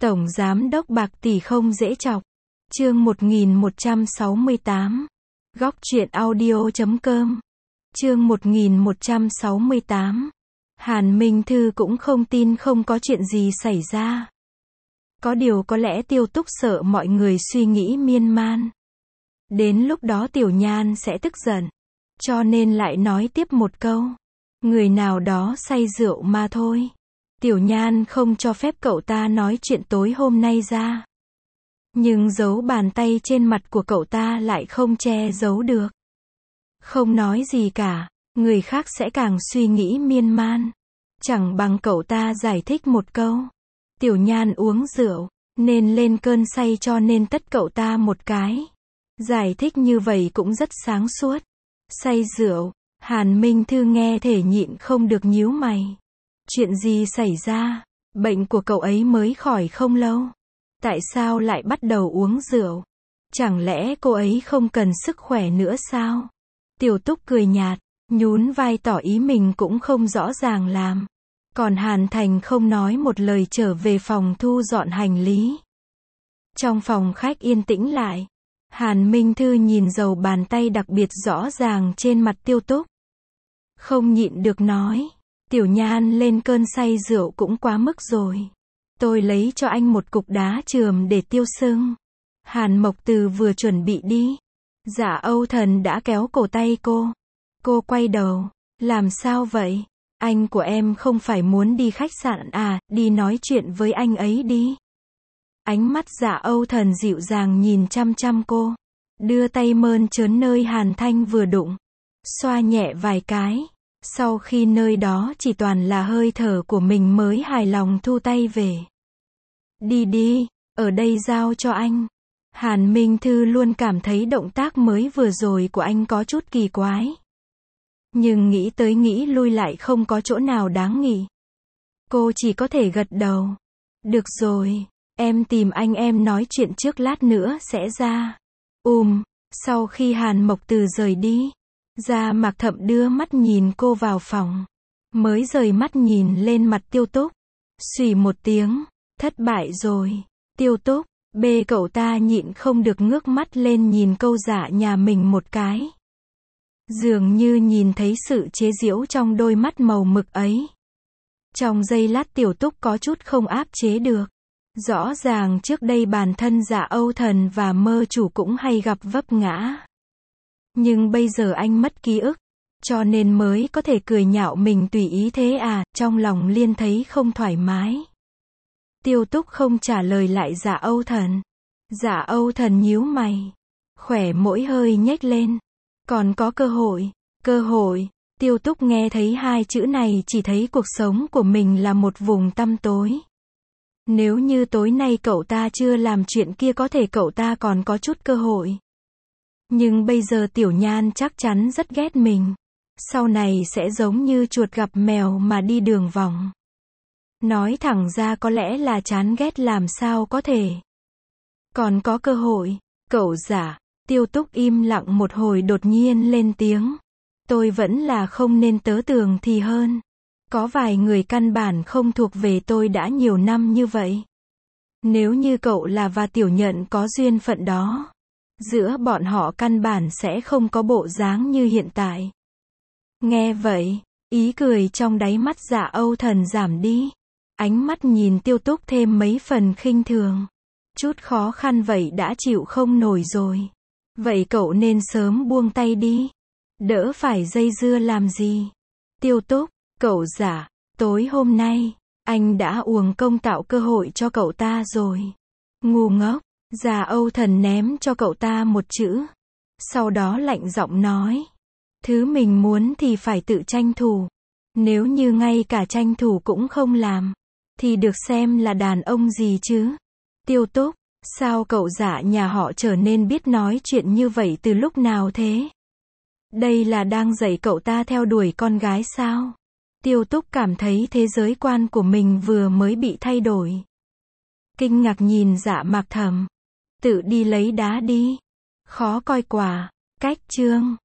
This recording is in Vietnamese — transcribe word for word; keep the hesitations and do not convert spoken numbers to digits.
Tổng giám đốc bạc tỷ không dễ chọc. Chương một nghìn một trăm sáu mươi tám. Góc truyện audio chấm com. Chương một nghìn một trăm sáu mươi tám. Hàn Minh Thư cũng không tin không có chuyện gì xảy ra. Có điều có lẽ Tiêu Túc sợ mọi người suy nghĩ miên man. Đến lúc đó Tiểu Nhan sẽ tức giận. Cho nên lại nói tiếp một câu. Người nào đó say rượu mà thôi. Tiểu Nhan không cho phép cậu ta nói chuyện tối hôm nay ra. Nhưng dấu bàn tay trên mặt của cậu ta lại không che giấu được. Không nói gì cả, người khác sẽ càng suy nghĩ miên man. Chẳng bằng cậu ta giải thích một câu. Tiểu Nhan uống rượu, nên lên cơn say cho nên tất cậu ta một cái. Giải thích như vậy cũng rất sáng suốt. Say rượu, Hàn Minh Thư nghe thể nhịn không được nhíu mày. Chuyện gì xảy ra? Bệnh của cậu ấy mới khỏi không lâu. Tại sao lại bắt đầu uống rượu? Chẳng lẽ cô ấy không cần sức khỏe nữa sao? Tiểu Túc cười nhạt, nhún vai tỏ ý mình cũng không rõ ràng làm. Còn Hàn Thành không nói một lời trở về phòng thu dọn hành lý. Trong phòng khách yên tĩnh lại. Hàn Minh Thư nhìn dấu bàn tay đặc biệt rõ ràng trên mặt Tiêu Túc. Không nhịn được nói. Tiểu Nhan lên cơn say rượu cũng quá mức rồi. Tôi lấy cho anh một cục đá chườm để tiêu sưng. Hàn Mộc Từ vừa chuẩn bị đi. Dạ Âu Thần đã kéo cổ tay cô. Cô quay đầu. Làm sao vậy? Anh của em không phải muốn đi khách sạn à, đi nói chuyện với anh ấy đi. Ánh mắt Dạ Âu Thần dịu dàng nhìn chăm chăm cô. Đưa tay mơn trớn nơi Hàn Thanh vừa đụng. Xoa nhẹ vài cái. Sau khi nơi đó chỉ toàn là hơi thở của mình mới hài lòng thu tay về. Đi đi, ở đây giao cho anh. Hàn Minh Thư luôn cảm thấy động tác mới vừa rồi của anh có chút kỳ quái. Nhưng nghĩ tới nghĩ lui lại không có chỗ nào đáng nghĩ. Cô chỉ có thể gật đầu. Được rồi, em tìm anh em nói chuyện trước lát nữa sẽ ra. Ùm, sau khi Hàn Mộc Từ rời đi. Gia Mạc Thậm đưa mắt nhìn cô vào phòng. Mới rời mắt nhìn lên mặt Tiêu Túc. Xùy một tiếng. Thất bại rồi. Tiêu Túc. Bê cậu ta nhịn không được ngước mắt lên nhìn câu dạ nhà mình một cái. Dường như nhìn thấy sự chế giễu trong đôi mắt màu mực ấy. Trong giây lát Tiểu Túc có chút không áp chế được. Rõ ràng trước đây bản thân Dạ Âu Thần và Mơ Chủ cũng hay gặp vấp ngã. Nhưng bây giờ anh mất ký ức, cho nên mới có thể cười nhạo mình tùy ý thế à, trong lòng liên thấy không thoải mái. Tiêu Túc không trả lời lại Dạ Âu Thần. Dạ Âu Thần nhíu mày, khỏe mỗi hơi nhếch lên. Còn có cơ hội, cơ hội, Tiêu Túc nghe thấy hai chữ này chỉ thấy cuộc sống của mình là một vùng tăm tối. Nếu như tối nay cậu ta chưa làm chuyện kia có thể cậu ta còn có chút cơ hội. Nhưng bây giờ Tiểu Nhan chắc chắn rất ghét mình. Sau này sẽ giống như chuột gặp mèo mà đi đường vòng. Nói thẳng ra có lẽ là chán ghét làm sao có thể. Còn có cơ hội, cậu giả. Tiêu Túc im lặng một hồi đột nhiên lên tiếng. Tôi vẫn là không nên tớ tường thì hơn. Có vài người căn bản không thuộc về tôi đã nhiều năm như vậy. Nếu như cậu là và Tiểu Nhận có duyên phận đó. Giữa bọn họ căn bản sẽ không có bộ dáng như hiện tại. Nghe vậy, ý cười trong đáy mắt Dạ Âu Thần giảm đi. Ánh mắt nhìn Tiêu Túc thêm mấy phần khinh thường. Chút khó khăn vậy đã chịu không nổi rồi. Vậy cậu nên sớm buông tay đi. Đỡ phải dây dưa làm gì. Tiêu Túc, cậu giả, tối hôm nay, anh đã uổng công tạo cơ hội cho cậu ta rồi. Ngu ngốc. Dạ Âu Thần ném cho cậu ta một chữ. Sau đó lạnh giọng nói. Thứ mình muốn thì phải tự tranh thủ. Nếu như ngay cả tranh thủ cũng không làm. Thì được xem là đàn ông gì chứ. Tiêu Túc, sao cậu dạ nhà họ trở nên biết nói chuyện như vậy từ lúc nào thế? Đây là đang dạy cậu ta theo đuổi con gái sao? Tiêu Túc cảm thấy thế giới quan của mình vừa mới bị thay đổi. Kinh ngạc nhìn Dạ Mạc Thẩm. Tự đi lấy đá đi. Khó coi quả. Cách chương.